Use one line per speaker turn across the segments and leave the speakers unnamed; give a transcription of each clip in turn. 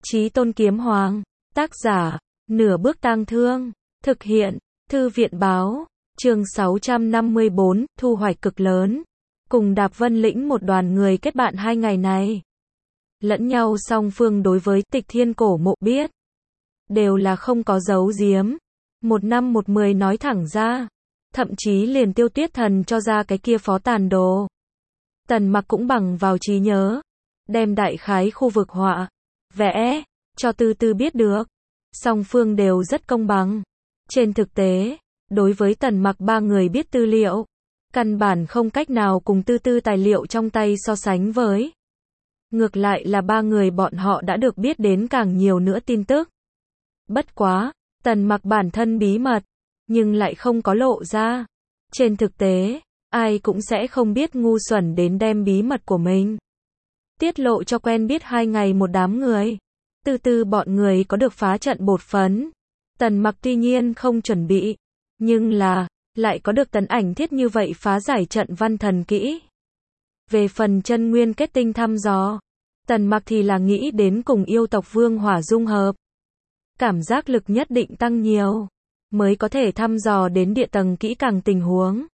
Chí Tôn Kiếm Hoàng, tác giả, Nửa Bước Tang Thương, thực hiện, Thư viện báo, chương 654, thu hoạch cực lớn. Cùng Đạp Vân Lĩnh một đoàn người kết bạn 2 ngày này. Lẫn nhau song phương đối với Tịch Thiên Cổ Mộ biết. Đều là không có giấu giếm. 1 năm 1 10 nói thẳng ra. Thậm chí liền Tiêu Tuyết Thần cho ra cái kia phó tàn đồ. Tần Mặc cũng bằng vào trí nhớ. Đem đại khái khu vực họa, vẽ, cho từ từ biết được. Song phương đều rất công bằng. Trên thực tế, đối với Tần Mặc 3 người biết tư liệu, căn bản không cách nào cùng tư tài liệu trong tay so sánh với. Ngược lại là 3 người bọn họ đã được biết đến càng nhiều nữa tin tức. Bất quá, Tần Mặc bản thân bí mật, nhưng lại không có lộ ra. Trên thực tế, ai cũng sẽ không biết ngu xuẩn đến đem bí mật của mình tiết lộ cho quen biết 2 ngày một đám người. Từ bọn người có được phá trận bột phấn. Tần Mặc tuy nhiên không chuẩn bị, nhưng là, lại có được Tần Ảnh Thiết như vậy phá giải trận văn thần kỹ. Về phần chân nguyên kết tinh thăm dò, Tần Mặc thì là nghĩ đến cùng yêu tộc Vương Hỏa dung hợp. Cảm giác lực nhất định tăng nhiều, mới có thể thăm dò đến địa tầng kỹ càng tình huống.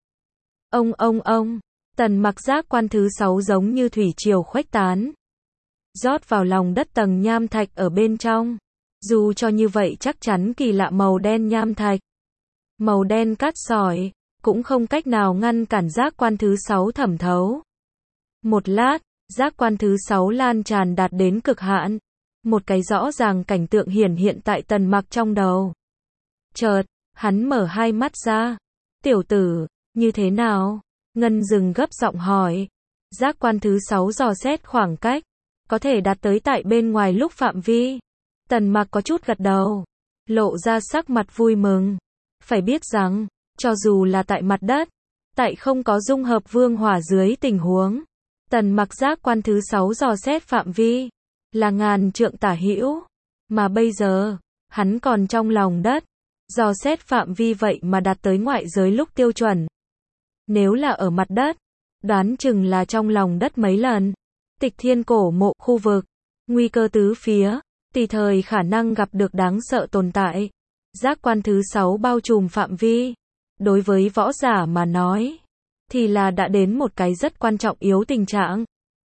Ông, Tần Mặc giác quan thứ 6 giống như thủy triều khuếch tán. Rót vào lòng đất tầng nham thạch ở bên trong. Dù cho như vậy chắc chắn kỳ lạ màu đen nham thạch, màu đen cát sỏi, cũng không cách nào ngăn cản giác quan thứ 6 thẩm thấu. Một lát, giác quan thứ 6 lan tràn đạt đến cực hạn. Một cái rõ ràng cảnh tượng hiển hiện tại Tần Mặc trong đầu. Chợt, hắn mở hai mắt ra. Tiểu tử, như thế nào? Ngân Dừng gấp giọng hỏi. Giác quan thứ 6 dò xét khoảng cách, có thể đạt tới tại bên ngoài lúc phạm vi. Tần Mặc có chút gật đầu, lộ ra sắc mặt vui mừng. Phải biết rằng, cho dù là tại mặt đất, tại không có dung hợp Vương Hỏa dưới tình huống, Tần Mặc giác quan thứ 6 dò xét phạm vi là ngàn trượng tả hữu, mà bây giờ, hắn còn trong lòng đất, dò xét phạm vi vậy mà đạt tới ngoại giới lúc tiêu chuẩn. Nếu là ở mặt đất, đoán chừng là trong lòng đất mấy lần. Tịch Thiên Cổ Mộ khu vực, nguy cơ tứ phía, tùy thời khả năng gặp được đáng sợ tồn tại. Giác quan thứ 6 bao trùm phạm vi, đối với võ giả mà nói, thì là đã đến một cái rất quan trọng yếu tình trạng.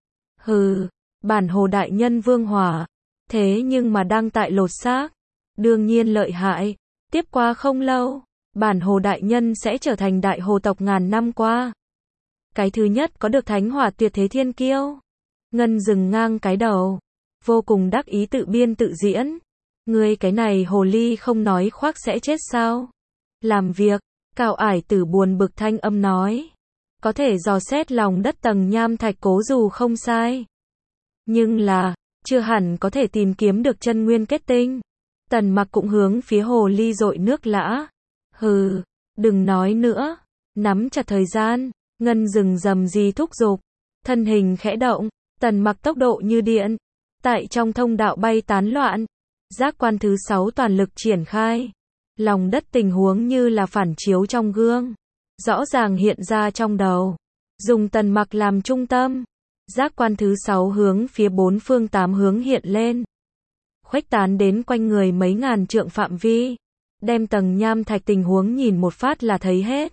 Hừ, bản hồ đại nhân Vương Hỏa, thế nhưng mà đang tại lột xác, đương nhiên lợi hại. Tiếp qua không lâu, bản hồ đại nhân sẽ trở thành đại hồ tộc ngàn năm qua. Cái thứ nhất có được thánh hỏa tuyệt thế thiên kiêu. Ngân Dừng ngang cái đầu, vô cùng đắc ý tự biên tự diễn. Ngươi cái này hồ ly không nói khoác sẽ chết sao? Làm việc, Cao Ải Tử buồn bực thanh âm nói. Có thể dò xét lòng đất tầng nham thạch cố dù không sai. Nhưng là, chưa hẳn có thể tìm kiếm được chân nguyên kết tinh. Tần Mặc cũng hướng phía hồ ly dội nước lã. Hừ, đừng nói nữa. Nắm chặt thời gian, Ngân Dừng rầm rì thúc giục. Thân hình khẽ động, Tần Mặc tốc độ như điện. Tại trong thông đạo bay tán loạn. Giác quan thứ 6 toàn lực triển khai. Lòng đất tình huống như là phản chiếu trong gương. Rõ ràng hiện ra trong đầu. Dùng Tần Mặc làm trung tâm. Giác quan thứ 6 hướng phía 4 phương 8 hướng hiện lên. Khuếch tán đến quanh người mấy ngàn trượng phạm vi. Đem tầng nham thạch tình huống nhìn một phát là thấy hết.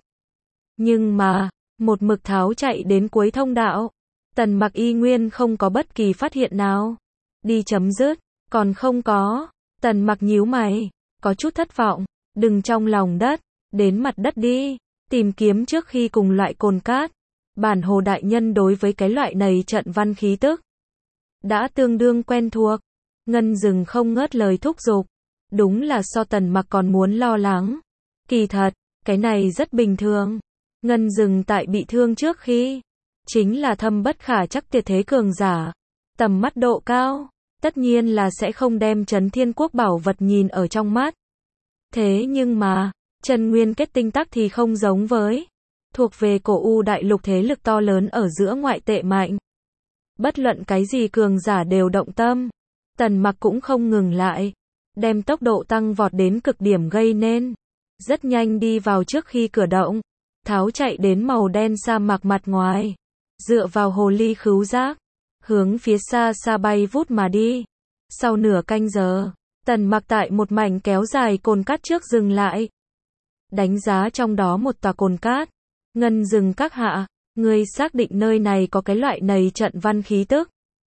Nhưng mà, một mực tháo chạy đến cuối thông đạo. Tần Mặc y nguyên không có bất kỳ phát hiện nào. Đi chấm dứt, còn không có. Tần Mặc nhíu mày, có chút thất vọng. Đừng trong lòng đất, đến mặt đất đi. Tìm kiếm trước khi cùng loại cồn cát. Bản hồ đại nhân đối với cái loại này trận văn khí tức đã tương đương quen thuộc. Ngân Dừng không ngớt lời thúc giục. Đúng là so Tần Mặc còn muốn lo lắng. Kỳ thật, cái này rất bình thường. Ngân Dừng tại bị thương trước khi, chính là thâm bất khả chắc tuyệt thế cường giả. Tầm mắt độ cao, tất nhiên là sẽ không đem Chấn Thiên Quốc bảo vật nhìn ở trong mắt. Thế nhưng mà, chân nguyên kết tinh tắc thì không giống với. Thuộc về cổ u đại lục thế lực to lớn ở giữa ngoại tệ mạnh. Bất luận cái gì cường giả đều động tâm. Tần Mặc cũng không ngừng lại. Đem tốc độ tăng vọt đến cực điểm gây nên. Rất nhanh đi vào trước khi cửa động. Tháo chạy đến màu đen sa mạc mặt ngoài. Dựa vào hồ ly khứu giác. Hướng phía xa xa bay vút mà đi. Sau nửa canh giờ, Tần Mặc tại một mảnh kéo dài cồn cát trước dừng lại. Đánh giá trong đó một tòa cồn cát. Ngân dừng các hạ, ngươi xác định nơi này có cái loại này trận văn khí tức.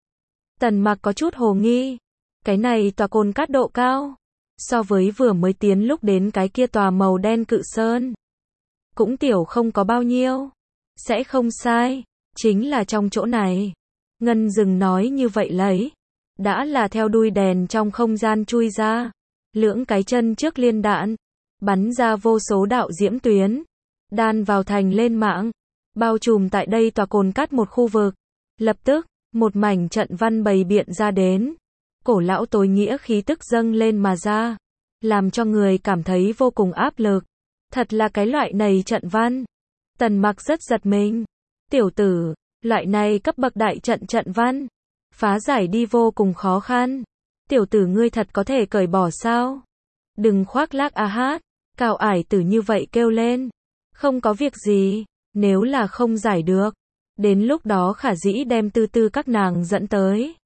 Tần Mặc có chút hồ nghi. Cái này tòa cồn cát độ cao. So với vừa mới tiến lúc đến cái kia tòa màu đen cự sơn. Cũng tiểu không có bao nhiêu. Sẽ không sai. Chính là trong chỗ này. Ngân dừng nói như vậy lấy. Đã là theo đuôi đèn trong không gian chui ra. Lưỡng cái chân trước liên đạn. Bắn ra vô số đạo diễm tuyến. Đan vào thành lên mạng. Bao trùm tại đây tòa cồn cát một khu vực. Lập tức, một mảnh trận văn bày biện ra đến. Cổ lão tối nghĩa khí tức dâng lên mà ra. Làm cho người cảm thấy vô cùng áp lực. Thật là cái loại này trận văn. Tần Mặc rất giật mình. Tiểu tử, loại này cấp bậc đại trận văn. Phá giải đi vô cùng khó khăn. Tiểu tử ngươi thật có thể cởi bỏ sao? Đừng khoác lác a hát. Cao ải tử như vậy kêu lên. Không có việc gì. Nếu là không giải được. Đến lúc đó khả dĩ đem tư tư các nàng dẫn tới.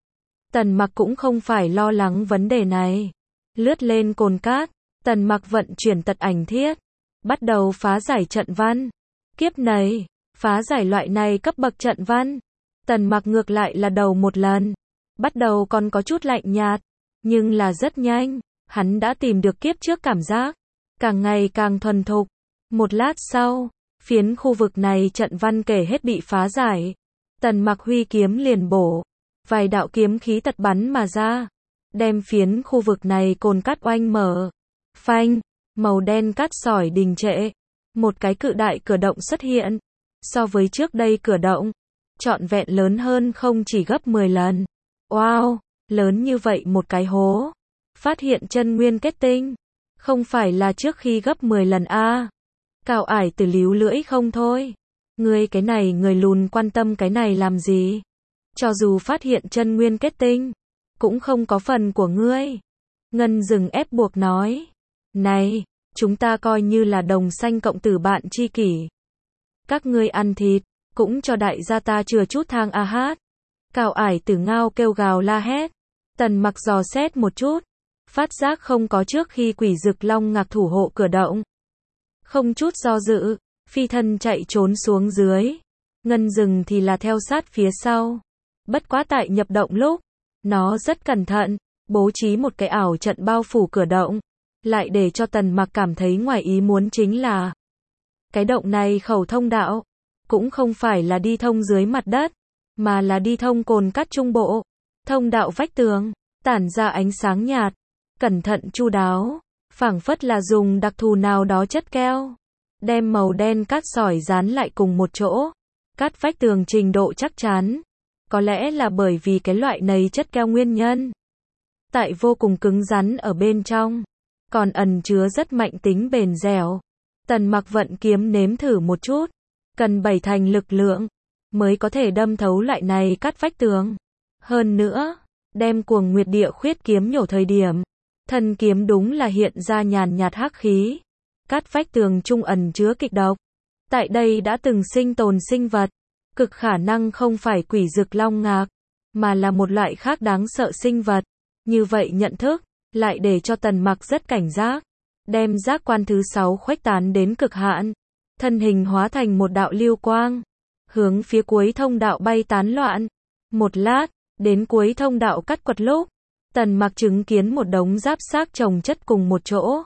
Tần Mặc cũng không phải lo lắng vấn đề này. Lướt lên cồn cát. Tần Mặc vận chuyển tật ảnh thiết. Bắt đầu phá giải trận văn. Kiếp này, phá giải loại này cấp bậc trận văn. Tần Mặc ngược lại là đầu một lần. Bắt đầu còn có chút lạnh nhạt. Nhưng là rất nhanh. Hắn đã tìm được kiếp trước cảm giác. Càng ngày càng thuần thục. Một lát sau, phiến khu vực này trận văn kể hết bị phá giải. Tần Mặc huy kiếm liền bổ. Vài đạo kiếm khí tật bắn mà ra. Đem phiến khu vực này cồn cát oanh mở. Phanh, màu đen cát sỏi đình trệ. Một cái cự đại cửa động xuất hiện. So với trước đây cửa động, trọn vẹn lớn hơn không chỉ gấp 10 lần. Wow, lớn như vậy một cái hố. Phát hiện chân nguyên kết tinh. Không phải là trước khi gấp 10 lần a. Cao ải tử líu lưỡi không thôi. Ngươi cái này người lùn quan tâm cái này làm gì? Cho dù phát hiện chân nguyên kết tinh, cũng không có phần của ngươi. Ngân dừng ép buộc nói. Này, chúng ta coi như là đồng sanh cộng tử bạn tri kỷ. Các ngươi ăn thịt, cũng cho đại gia ta chừa chút thang a hát. Cao ải tử ngao kêu gào la hét. Tần Mặc dò xét một chút. Phát giác không có trước khi quỷ dực long ngạc thủ hộ cửa động. Không chút do dự, phi thân chạy trốn xuống dưới. Ngân dừng thì là theo sát phía sau. Bất quá tại nhập động lúc, nó rất cẩn thận, bố trí một cái ảo trận bao phủ cửa động. Lại để cho Tần Mặc cảm thấy ngoài ý muốn chính là cái động này khẩu thông đạo, cũng không phải là đi thông dưới mặt đất, mà là đi thông cồn cát trung bộ. Thông đạo vách tường, tản ra ánh sáng nhạt, cẩn thận chu đáo, phảng phất là dùng đặc thù nào đó chất keo. Đem màu đen cát sỏi dán lại cùng một chỗ. Cát vách tường trình độ chắc chắn. Có lẽ là bởi vì cái loại này chất keo nguyên nhân. Tại vô cùng cứng rắn ở bên trong. Còn ẩn chứa rất mạnh tính bền dẻo. Tần Mặc vận kiếm nếm thử một chút. Cần 7 thành lực lượng. Mới có thể đâm thấu loại này cát vách tường. Hơn nữa, đem cuồng nguyệt địa khuyết kiếm nhổ thời điểm. Thân kiếm đúng là hiện ra nhàn nhạt hắc khí. Cát vách tường trung ẩn chứa kịch độc. Tại đây đã từng sinh tồn sinh vật. Cực khả năng không phải quỷ dực long ngạc. Mà là một loại khác đáng sợ sinh vật. Như vậy nhận thức, lại để cho Tần Mặc rất cảnh giác. Đem giác quan thứ 6 khuếch tán đến cực hạn. Thân hình hóa thành một đạo lưu quang. Hướng phía cuối thông đạo bay tán loạn. Một lát, đến cuối thông đạo cắt quật lúc. Tần Mặc chứng kiến một đống giáp xác chồng chất cùng một chỗ.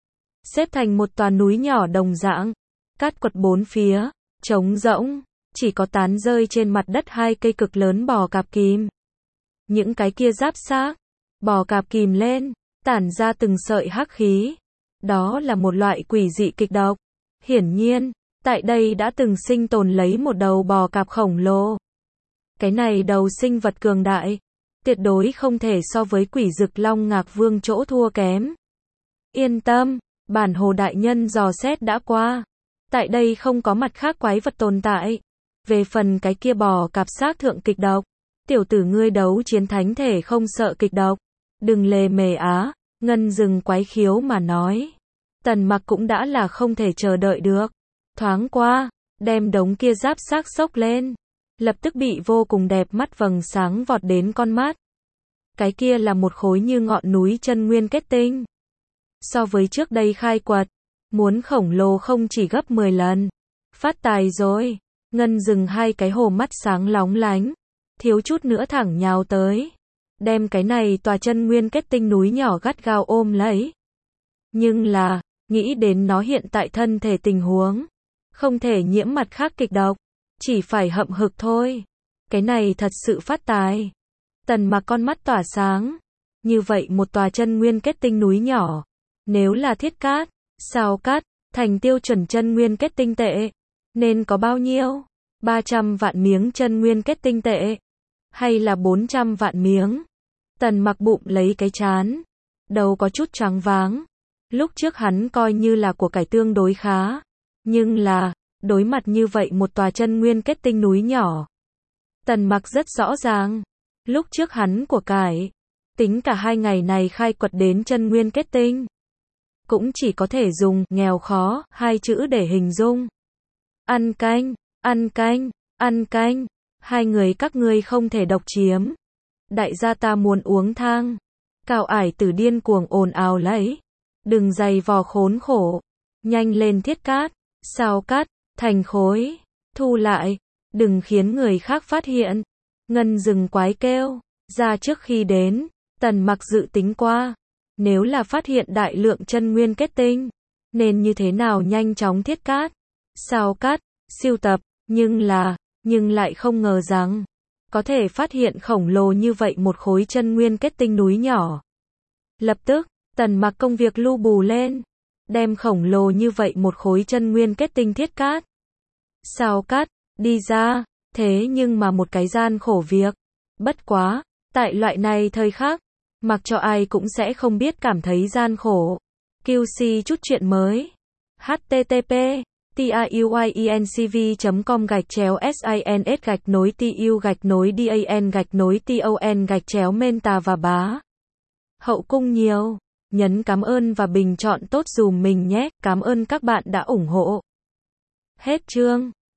Xếp thành một tòa núi nhỏ đồng dạng. Cắt quật bốn phía, trống rỗng. Chỉ có tán rơi trên mặt đất 2 cây cực lớn bò cạp kìm. Những cái kia giáp xác, bò cạp kìm lên, tản ra từng sợi hắc khí. Đó là một loại quỷ dị kịch độc. Hiển nhiên, tại đây đã từng sinh tồn lấy một đầu bò cạp khổng lồ. Cái này đầu sinh vật cường đại, tuyệt đối không thể so với quỷ dực long ngạc vương chỗ thua kém. Yên tâm, bản hồ đại nhân dò xét đã qua. Tại đây không có mặt khác quái vật tồn tại. Về phần cái kia bò cạp xác thượng kịch độc, tiểu tử ngươi đấu chiến thánh thể không sợ kịch độc. Đừng lề mề á, Ngân dừng quái khiếu mà nói. Tần Mặc cũng đã là không thể chờ đợi được. Thoáng qua, đem đống kia giáp xác xốc lên. Lập tức bị vô cùng đẹp mắt vầng sáng vọt đến con mắt. Cái kia là một khối như ngọn núi chân nguyên kết tinh. So với trước đây khai quật, muốn khổng lồ không chỉ gấp 10 lần. Phát tài rồi. Ngân dừng hai cái hồ mắt sáng lóng lánh, thiếu chút nữa thẳng nhào tới, đem cái này tòa chân nguyên kết tinh núi nhỏ gắt gao ôm lấy. Nhưng là, nghĩ đến nó hiện tại thân thể tình huống, không thể nhiễm mặt khác kịch độc, chỉ phải hậm hực thôi. Cái này thật sự phát tài. Tần Mặc con mắt tỏa sáng. Như vậy một tòa chân nguyên kết tinh núi nhỏ, nếu là thiết cát, sao cát, thành tiêu chuẩn chân nguyên kết tinh tệ, nên có bao nhiêu? 300 vạn miếng chân nguyên kết tinh tệ? Hay là 400 vạn miếng? Tần Mặc bụng lấy cái chán, đầu có chút choáng váng. Lúc trước hắn coi như là của cải tương đối khá, nhưng là, đối mặt như vậy một tòa chân nguyên kết tinh núi nhỏ. Tần Mặc rất rõ ràng, lúc trước hắn của cải, tính cả 2 ngày này khai quật đến chân nguyên kết tinh, cũng chỉ có thể dùng nghèo khó 2 chữ để hình dung. Ăn canh, ăn canh, ăn canh, 2 người các ngươi không thể độc chiếm. Đại gia ta muốn uống thang. Cao Ải Tử điên cuồng ồn ào lấy. Đừng giày vò khốn khổ. Nhanh lên thiết cát, sao cát, thành khối. Thu lại, đừng khiến người khác phát hiện. Ngân dừng quái kêu. Ra trước khi đến, Tần Mặc dự tính qua. Nếu là phát hiện đại lượng chân nguyên kết tinh, nên như thế nào nhanh chóng thiết cát, sao cát, siêu tập. Nhưng lại không ngờ rằng, có thể phát hiện khổng lồ như vậy một khối chân nguyên kết tinh núi nhỏ. Lập tức, Tần Mặc công việc lu bù lên, đem khổng lồ như vậy một khối chân nguyên kết tinh thiết cát, sao cát, đi ra, thế nhưng mà một cái gian khổ việc. Bất quá, tại loại này thời khắc, mặc cho ai cũng sẽ không biết cảm thấy gian khổ. QC chút chuyện mới. http tiuyencv.com/sins-dan-ton-menta và bá. Hậu cung nhiều. Nhấn cảm ơn và bình chọn tốt dùm mình nhé. Cảm ơn các bạn đã ủng hộ. Hết chương.